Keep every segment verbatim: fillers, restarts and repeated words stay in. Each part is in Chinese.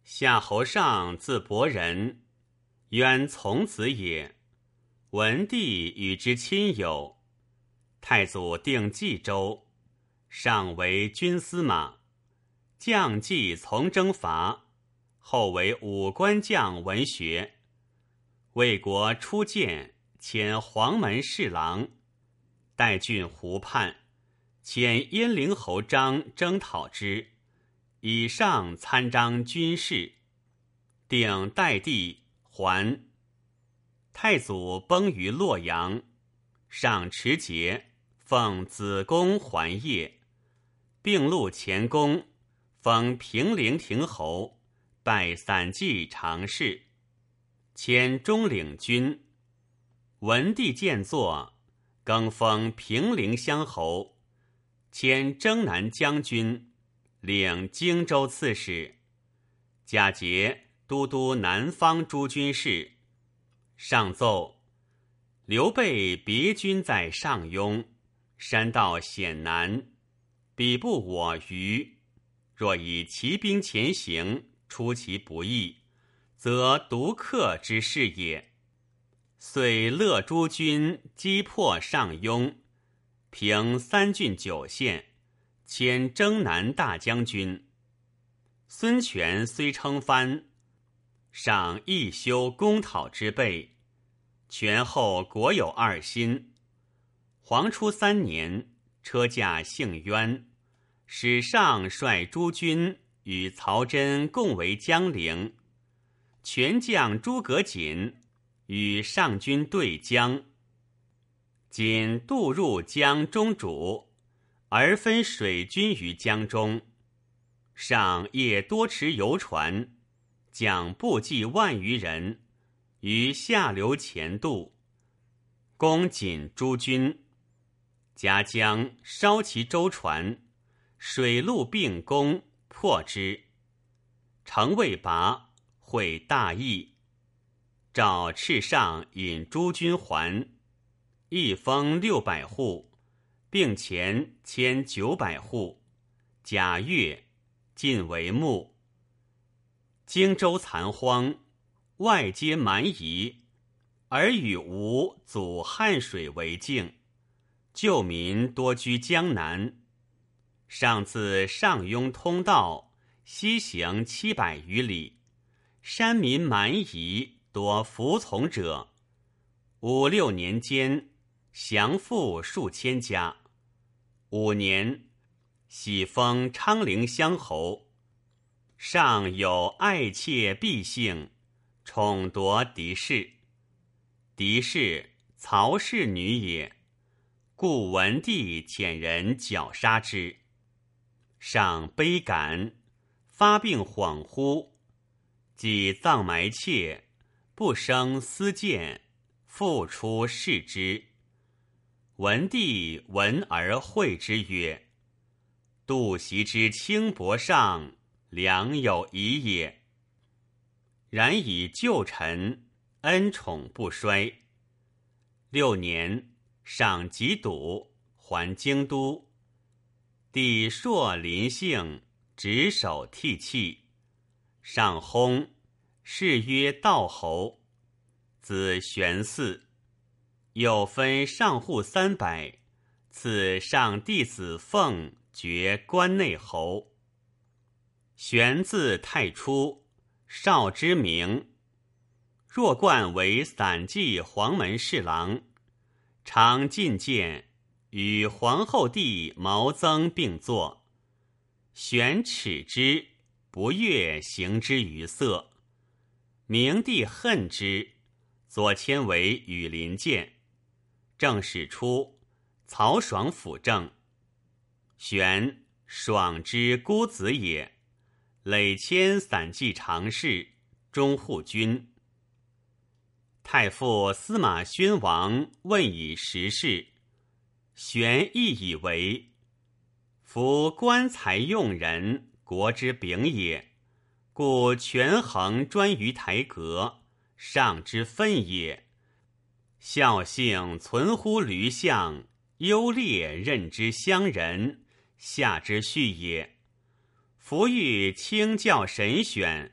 夏侯尚字伯仁，渊从子也。文帝与之亲友。太祖定冀州，上为军司马，将计从征伐，后为武官将文学。魏国初建，迁黄门侍郎，代郡湖畔，遣燕陵侯张征讨之，以上参章军事，定代地还。太祖崩于洛阳，上持节，奉子公还业，并录前功，封平陵亭侯，拜散骑常侍，迁中领军。文帝见作，更封平陵乡侯，迁征南将军，领荆州刺史，假节都督南方诸军事。上奏，刘备别军在上庸，山道险难，彼不我虞，若以骑兵前行，出其不意，则独克之势也。遂勒诸军，击破上庸，平三郡九县，迁征南大将军。孙权虽称藩，上亦修攻讨之备。权后国有二心。黄初三年，车驾幸渊，使上率诸军与曹真共为江陵。权将诸葛瑾与上军对江，瑾渡入江中渚，而分水军于江中。上夜多持游船，将部骑万余人于下流前渡，攻瑾诸军。夹江烧其舟船，水陆并攻，破之。城未拔，会大邑，诏敕上引诸军还，一封六百户，并钱千九百户。甲月，尽为牧。荆州残荒，外皆蛮夷，而与吴阻汉水为境，旧民多居江南。上自上庸通道西行七百余里，山民蛮夷，多服从者。五六年间，降附数千家。五年，喜封昌陵乡侯。上有爱妾婢姓，宠夺嫡室。嫡室曹氏女也，故文帝遣人绞杀之。上悲感，发病恍惚，即葬埋妾，不生私见，复出视之。文帝闻而会之曰：杜袭之轻薄上，良有疑也。然以旧臣，恩宠不衰。六年，上疾笃，还京都。帝朔临幸，执手涕泣。上薨，谥曰道侯。子玄嗣。又分上户三百，赐上弟子凤爵关内侯。玄字太初，少之名。若冠为散骑黄门侍郎，常进谏，与皇后弟毛曾并坐。玄耻之，不悦行之于色。明帝恨之，左迁为羽林监。正史初，曹爽辅政。玄，爽之孤子也，累迁散骑常侍、中护军。太傅司马宣王问以时事，玄亦以为：夫官才用人，国之柄也，故权衡专于台阁，上之分也。孝性存乎驴象，优劣任之乡人，下之序也。夫欲清教神选，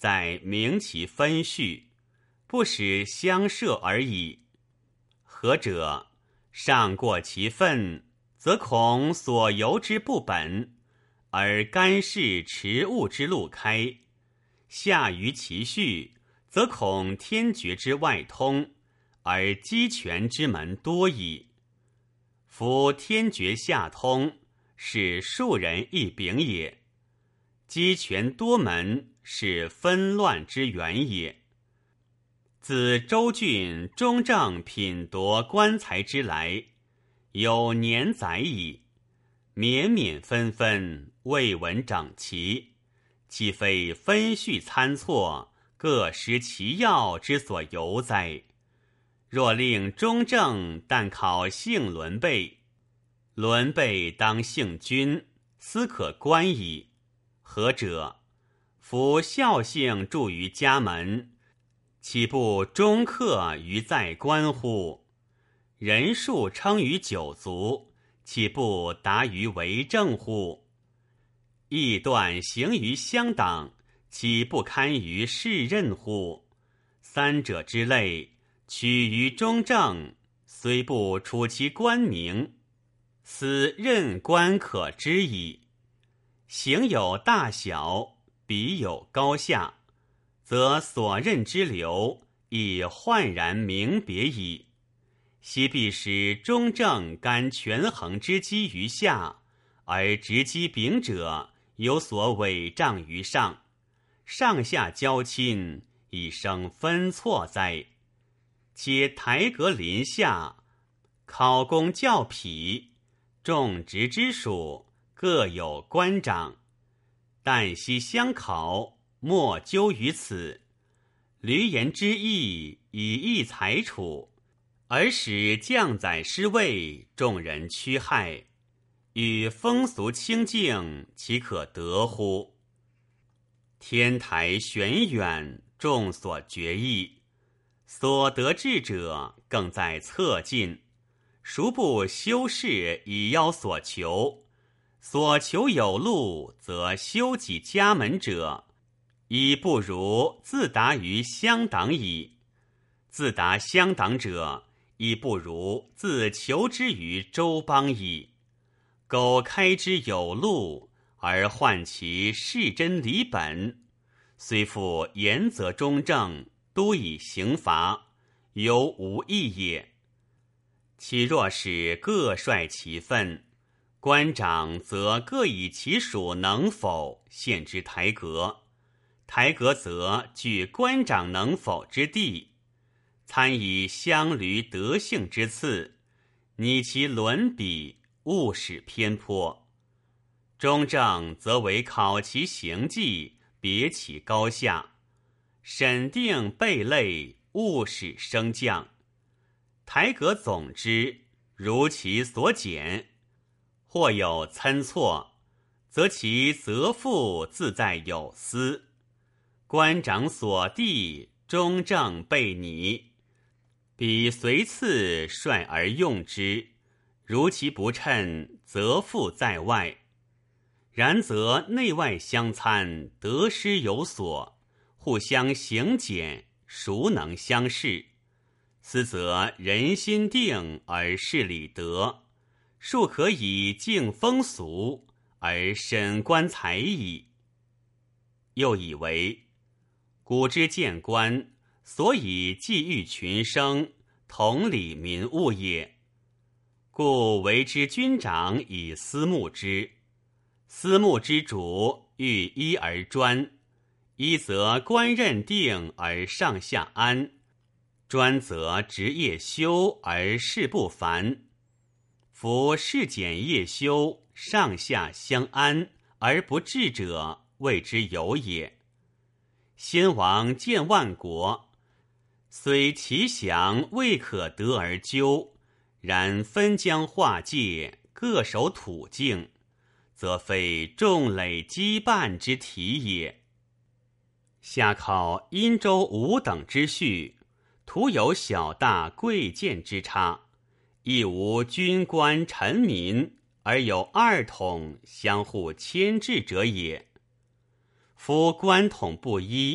在明其分序，不使相涉而已。何者？上过其分，则恐所由之不本，而干事持物之路开；下于其序，则恐天爵之外通，而鸡权之门多矣。夫天爵下通，是庶人一柄也；鸡权多门，是纷乱之源也。自周郡中正品夺官财之来，有年载矣，绵绵纷纷，未闻整齐，岂非分序参错，各失其要之所由哉？若令中正但考姓伦备，伦备当姓君，斯可观矣。何者？夫孝姓著于家门，岂不终克于在官乎？人数称于九族，岂不达于为政乎？义断行于乡党，岂不堪于世任乎？三者之类，取于中正，虽不处其官名，斯任官可知矣。行有大小，彼有高下，则所任之流已焕然明别矣。昔必使中正干权衡之机于下，而执机柄者有所委仗于上，上下交亲，以生分错哉？且台阁临下，考功教痞，种植之属各有官长，旦夕相考，莫究于此。闾阎之意，以义裁处，而使将宰失位，众人趋害，与风俗清静，岂可得乎？天台玄远，众所决议，所得志者更在侧近，孰不修饰以邀所求？所求有路，则修己家门者，已不如自达于乡党矣；自达乡党者，亦不如自求之于周邦矣。苟开之有路，而患其事真理本，虽复严则中正，都以刑罚，犹无益也。其若使各率其分，官长则各以其属能否献之台阁，台阁则据官长能否之地，参以乡闾德性之次，拟其伦比，勿使偏颇。中正则为考其行迹，别其高下，审定备类，勿使升降。台阁总之，如其所简，或有参错，则其责负自在有司。官长所地，中正备拟，彼随次率而用之，如其不称，责负在外。然则内外相参，得失有所，互相行检，孰能相视？斯则人心定而事理得，庶可以敬风俗，而审官才矣。又以为古之谏官，所以济育群生，统理民物也。故为之君长以思慕之，思慕之主欲一而专，一则官任定而上下安，专则职业修而事不繁。夫事简业修，上下相安而不治者，谓之有也。先王建万国，虽其祥未可得而究，然分疆划界，各守土境，则非众累羁绊之体也。下考殷周五等之序，徒有小大贵贱之差，亦无君官臣民，而有二统相互牵制者也。夫官统不一，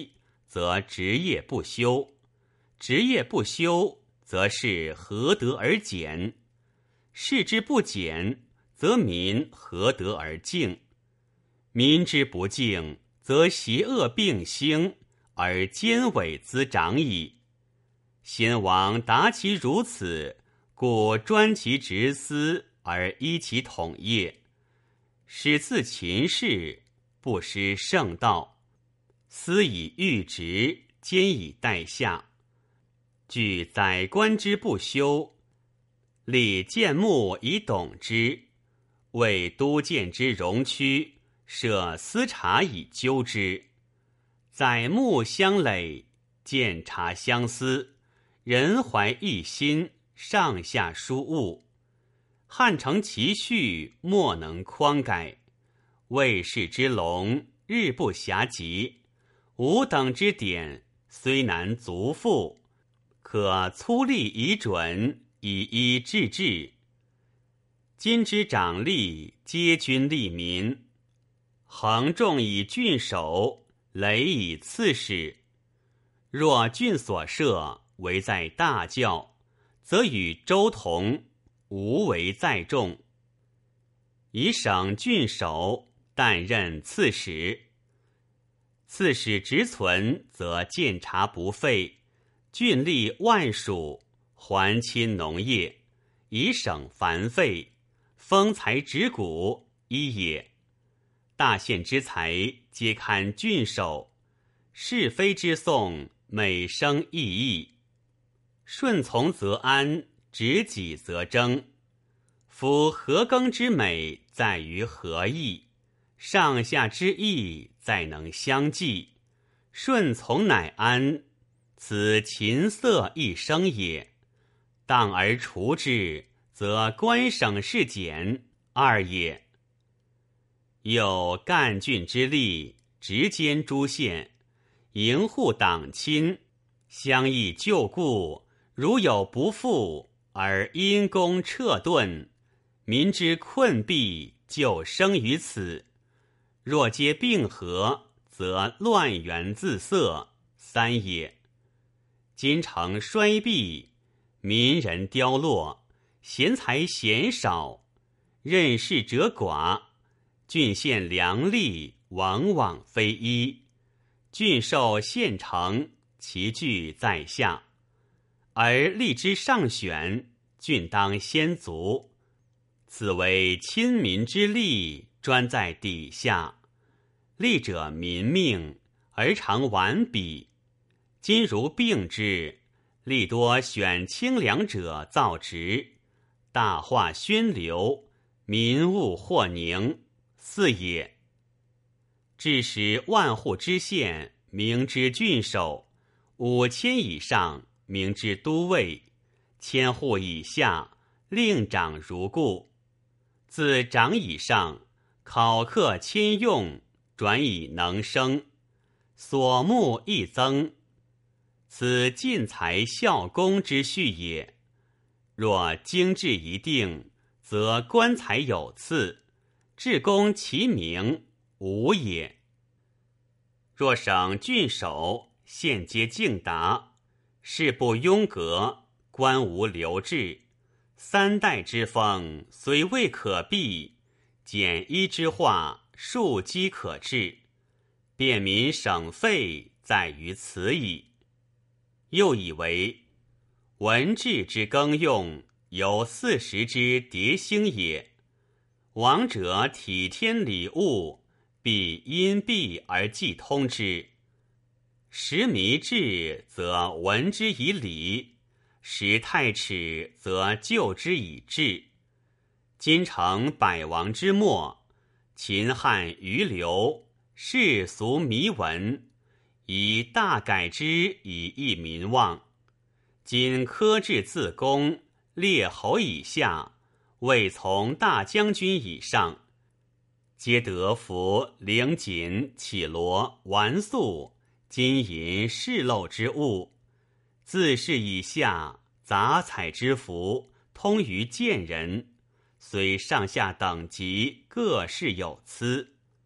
则职业不修；职业不修，则是何得而减？士之不减，则民何得而敬？民之不敬，则邪恶并兴，而奸伪滋长矣。先王达其如此，故专其职司而依其统业，使自秦氏不失圣道，司以御职，兼以待下。据宰官之不修，立谏目以董之，为都监之容区，设司察以纠之。宰目相累，监察相思，人怀一心，上下疏误。汉承其序，莫能匡改。魏氏之隆，日不暇及。吾等之典，虽难足复，可粗立以准，以依治治。今之长吏，皆君利民，衡重以郡守，累以刺史。若郡所设，为在大教，则与周同，无为在众。以省郡守，但任刺史。刺史职存，则监察不废，郡吏万属，还亲农业，以省繁费，丰财植谷，一也。大县之财，皆堪郡守。是非之讼，每生异议。顺从则安，执己则争。夫和耕之美，在于和义；上下之义，在能相济。顺从乃安，此琴瑟一生也。当而除之，则官省事减，二也。有干郡之吏，执监诸县，营护党亲，相议旧故，如有不复，而因公撤顿，民之困弊，就生于此。若皆并合，则乱源自色，三也。今城衰弊，民人凋落，贤才鲜少，任事者寡，郡县良吏往往非一。郡受县城，其据在下，而吏之上选，郡当先足。此为亲民之吏，专在底下。吏者民命，而常顽鄙。今如并之，吏多选清良者造职，大化宣流，民物或宁，四也。致使万户之县，名之郡守；五千以上，名之都尉；千户以下，令长如故。自长以上，考课迁用，转以能生，所目亦增。此进财效功之序也。若经制一定，则官财有次，至公其名，无也。若省郡守，县皆敬达，事不庸革，官无流滞，三代之风，虽未可避，简一之化，庶几可治，便民省费，在于此矣。又以为文治之耕用，有四时之迭兴也。王者体天理物，必因蔽而既通之。时弥至，则闻之以理；时太迟，则就之以治。今成百王之末，秦汉余流，世俗靡闻，以大改之以益民望。今科制自公，列侯以下，未从大将军以上，皆得服领锦、绮罗、玩素、金银饰漏之物，自是以下，杂彩之服，通于见人，虽上下等级各事有疵。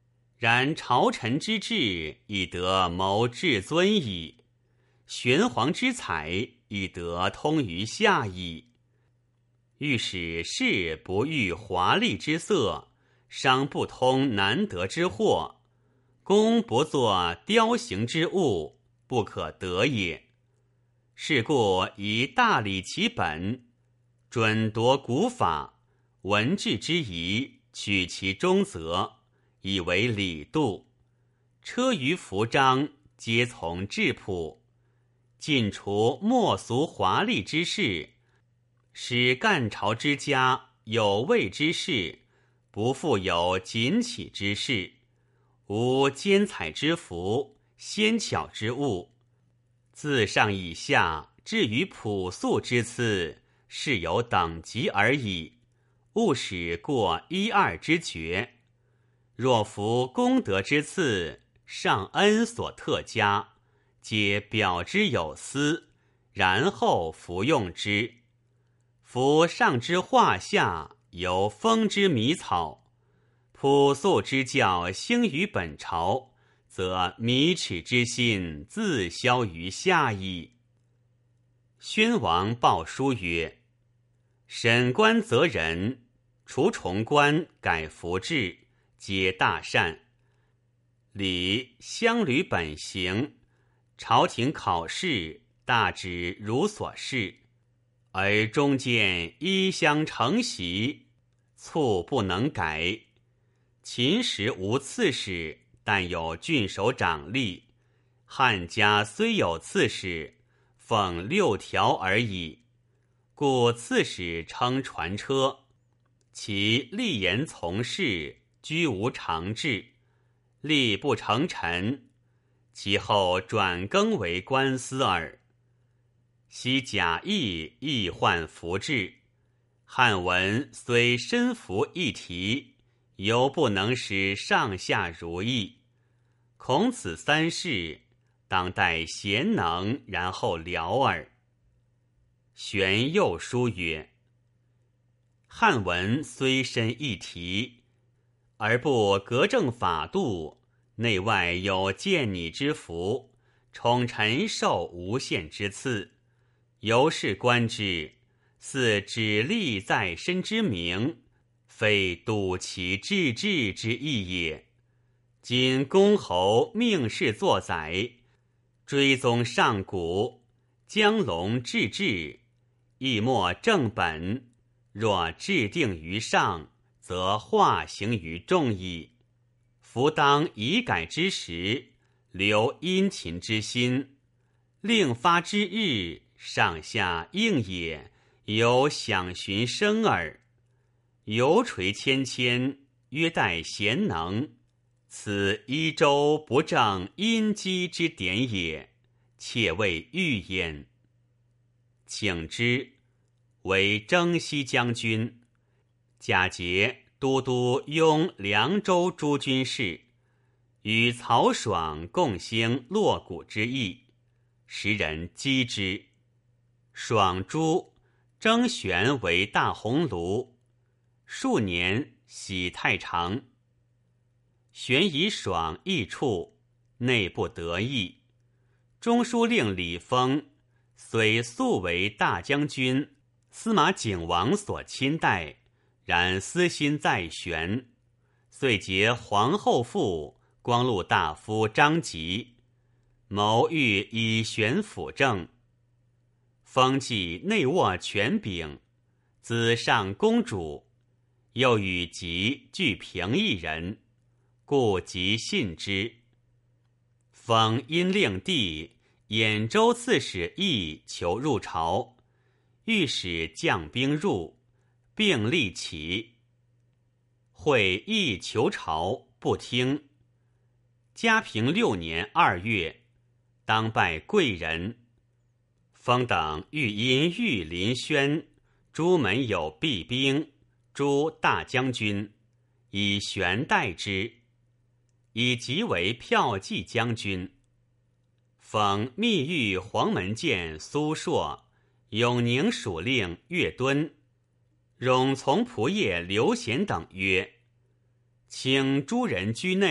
然朝臣之志，以得谋至尊矣；玄黄之才，以得通于下矣。欲使士不欲华丽之色，商不通难得之货，工不作雕形之物，不可得也。是故以大理其本，准夺古法，文治之宜，取其中则，以为礼度。车舆服章，皆从质朴，尽除莫俗华丽之事，使干朝之家有位之士，不复有锦起之事，无兼彩之服，纤巧之物。自上以下，至于朴素之次，是有等级而已，勿使过一二之绝。若服功德之次，上恩所特加，皆表之有司，然后服用之。夫上之画下，有风之迷草，朴素之教兴于本朝，则迷耻之心自消于下矣。宣王报书曰：审官择人，除重官，改服制，皆大善。礼乡旅本行，朝廷考试，大致如所示，而中间衣相承袭，卒不能改。秦时无刺史，但有郡守长吏；汉家虽有刺史，奉六条而已。故刺史称传车，其立言从事，居无常制，吏不成臣，其后转更为官司耳。昔贾谊亦患服制，汉文虽身服一题，犹不能使上下如意。孔此三事，当待贤能，然后了耳。玄又书曰：汉文虽深一题，而不革正法度，内外有见拟之福，宠臣受无限之赐，由是观之，似指力在身之名，非睹其治治之意也。今公侯命世作宰，追宗上古，将龙治治，亦莫正本。若制定于上，则化行于众矣。夫当以改之时，留殷勤之心，令发之日，上下应也，有享寻生耳。犹垂谦谦，约待贤能，此一周不正殷基之典也，切谓欲焉。请之，为征西将军，假节都督雍凉州诸军事，与曹爽共兴洛谷之役，时人击之。爽诛，征玄为大鸿胪，数年徙太常。玄以爽易处，内不得意。中书令李丰虽素为大将军、司马景王所亲待，然私心在玄，遂结皇后父光禄大夫张吉，谋欲以玄辅政。封继内握权柄，子上公主，又与吉俱平邑人，故吉信之。封因令弟兖州刺史义求入朝，欲使将兵入，并立起。会义求朝，不听。嘉平六年二月，当拜贵人。封等欲因御林轩，诸门有弊兵，诸大将军，以玄代之，以即为骠骑将军。封密谕黄门监苏硕、永宁属令岳敦、冗从仆射刘贤等曰：请诸人居内，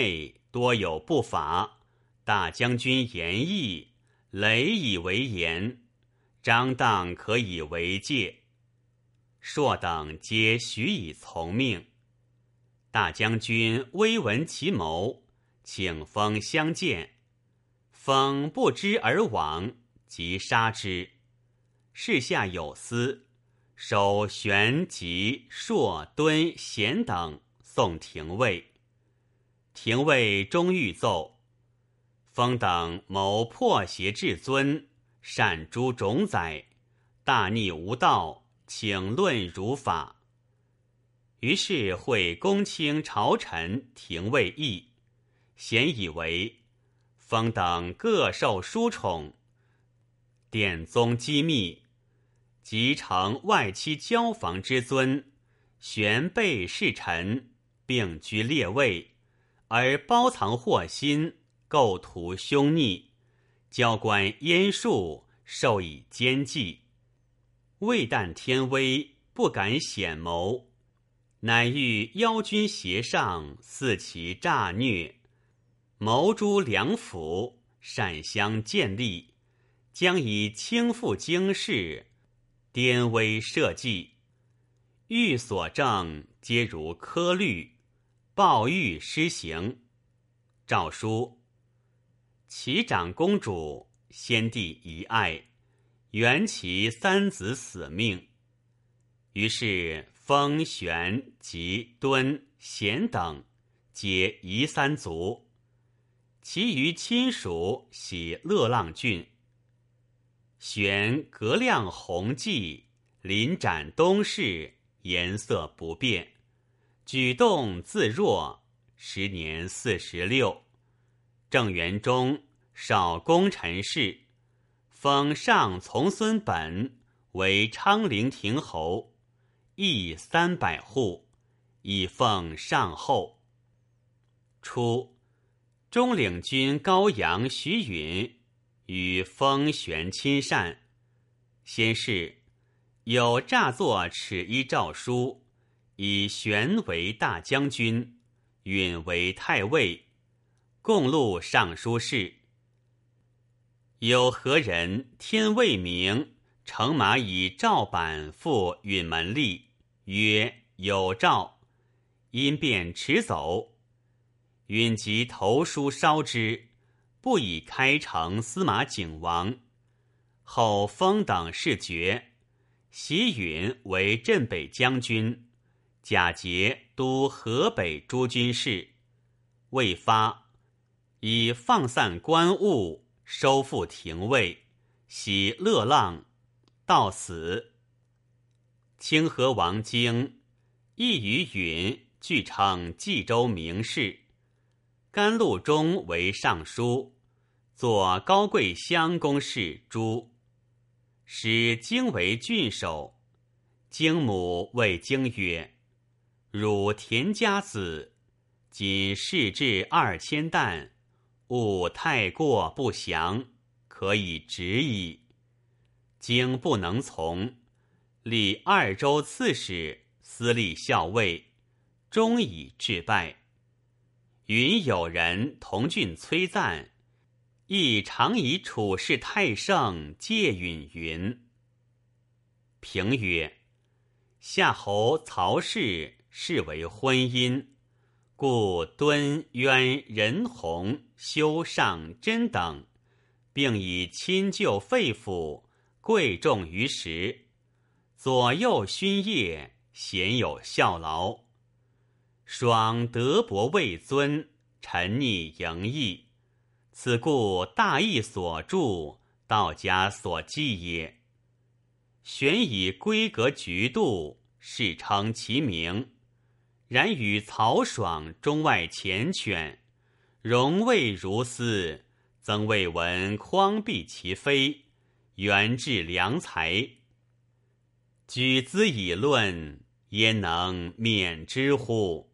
多有不法。大将军言义，累以为言，张当可以为戒。朔等皆许以从命。大将军微闻其谋，请封相见。封不知而往，即杀之。事下有司，守玄、吉、朔、敦、贤等送廷尉。廷尉终欲奏，封等谋破邪至尊，擅诛种宰，大逆无道，请论如法。于是会公卿朝臣，廷尉议，咸以为封等各受殊宠，典宗机密，即承外戚交房之尊，玄备侍臣，并居列位，而包藏祸心，构图凶逆，交官阉术，授以奸计。未旦天威，不敢显谋，乃欲邀君胁上，肆其诈虐，谋诛良辅，擅相建立，将以轻负经世，颠威社稷。欲所证皆如科律，报欲施行。诏书：其长公主，先帝遗爱，原其三子死命。于是封玄、吉、敦、贤等皆夷三族，其余亲属徙乐浪郡。玄革亮弘济，临斩东市，颜色不变，举动自若，时年四十六。正元中，少功臣事，封上从孙本为昌陵亭侯，邑三百户，以奉上后。初，中领军高阳徐允与封玄亲善，先是有诈作敕衣诏书，以玄为大将军，允为太尉，共录尚书事。有何人天未明，乘马以诏板赴允门吏，曰有诏，因便驰走。允即投书烧之，不以开城司马景王。后封等事决，袭允为镇北将军，假节都河北诸军事。未发，以放散官务，收复廷尉，徙乐浪，到死。清河王经亦与允俱称冀州名士。甘露中为尚书，作高贵乡公事朱，使经为郡守。经母谓经曰：汝田家子，今市治二千担，勿太过不详，可以直矣。经不能从，立二州刺史，司隶校尉，终以致败。允有人同郡崔赞，亦常以处事太盛戒允云。评曰：夏侯曹氏视为婚姻，故敦、渊、任弘、修尚、真等，并以亲旧肺腑，贵重于时，左右勋业，鲜有效劳。爽德薄位尊，沉溺盈溢，此故大义所著，道家所记也。玄以规格局度，世称其名，然与曹爽中外缱绻，容未如斯，曾未闻匡避其非，原治良才。举兹以论，焉能免之乎？